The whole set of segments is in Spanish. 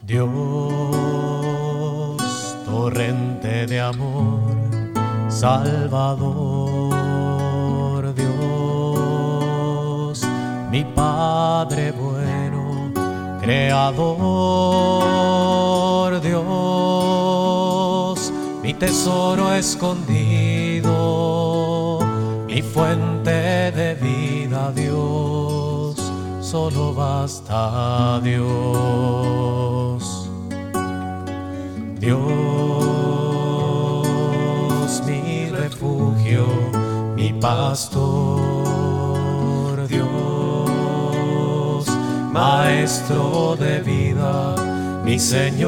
Dios, torrente de amor, Salvador, Dios, mi Padre bueno, Creador, Dios, mi tesoro escondido, mi fuente de vida, Dios, solo basta Dios. Dios, mi refugio, mi pastor, Dios, maestro de vida, mi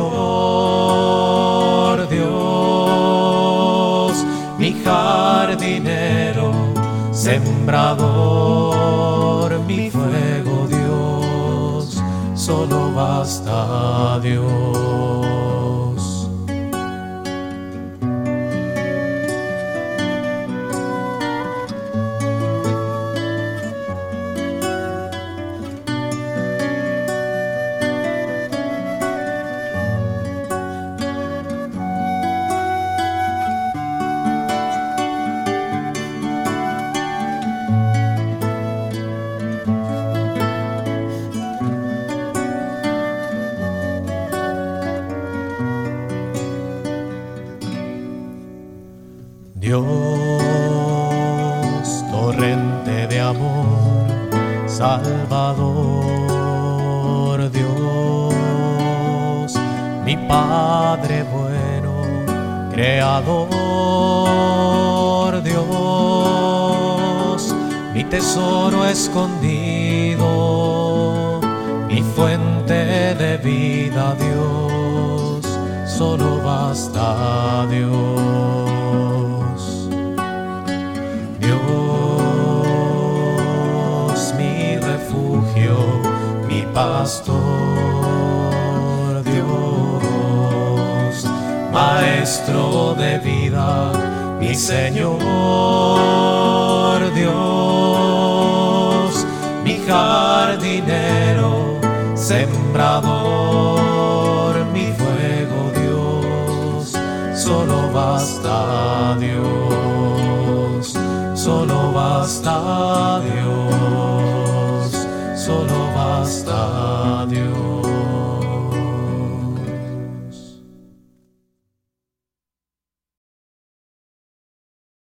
Señor, Dios, mi jardinero, sembrador, mi fuego, Dios, solo basta Dios. Dios, torrente de amor, Salvador, Dios, mi Padre bueno, Creador, Dios, mi tesoro escondido, mi fuente de vida, Dios, solo basta Dios. Dios, mi refugio, mi pastor, Dios, maestro de vida, mi Señor, Dios, mi jardinero, sembrador, mi fuego, Dios, solo basta Dios. Solo basta Dios, solo basta Dios.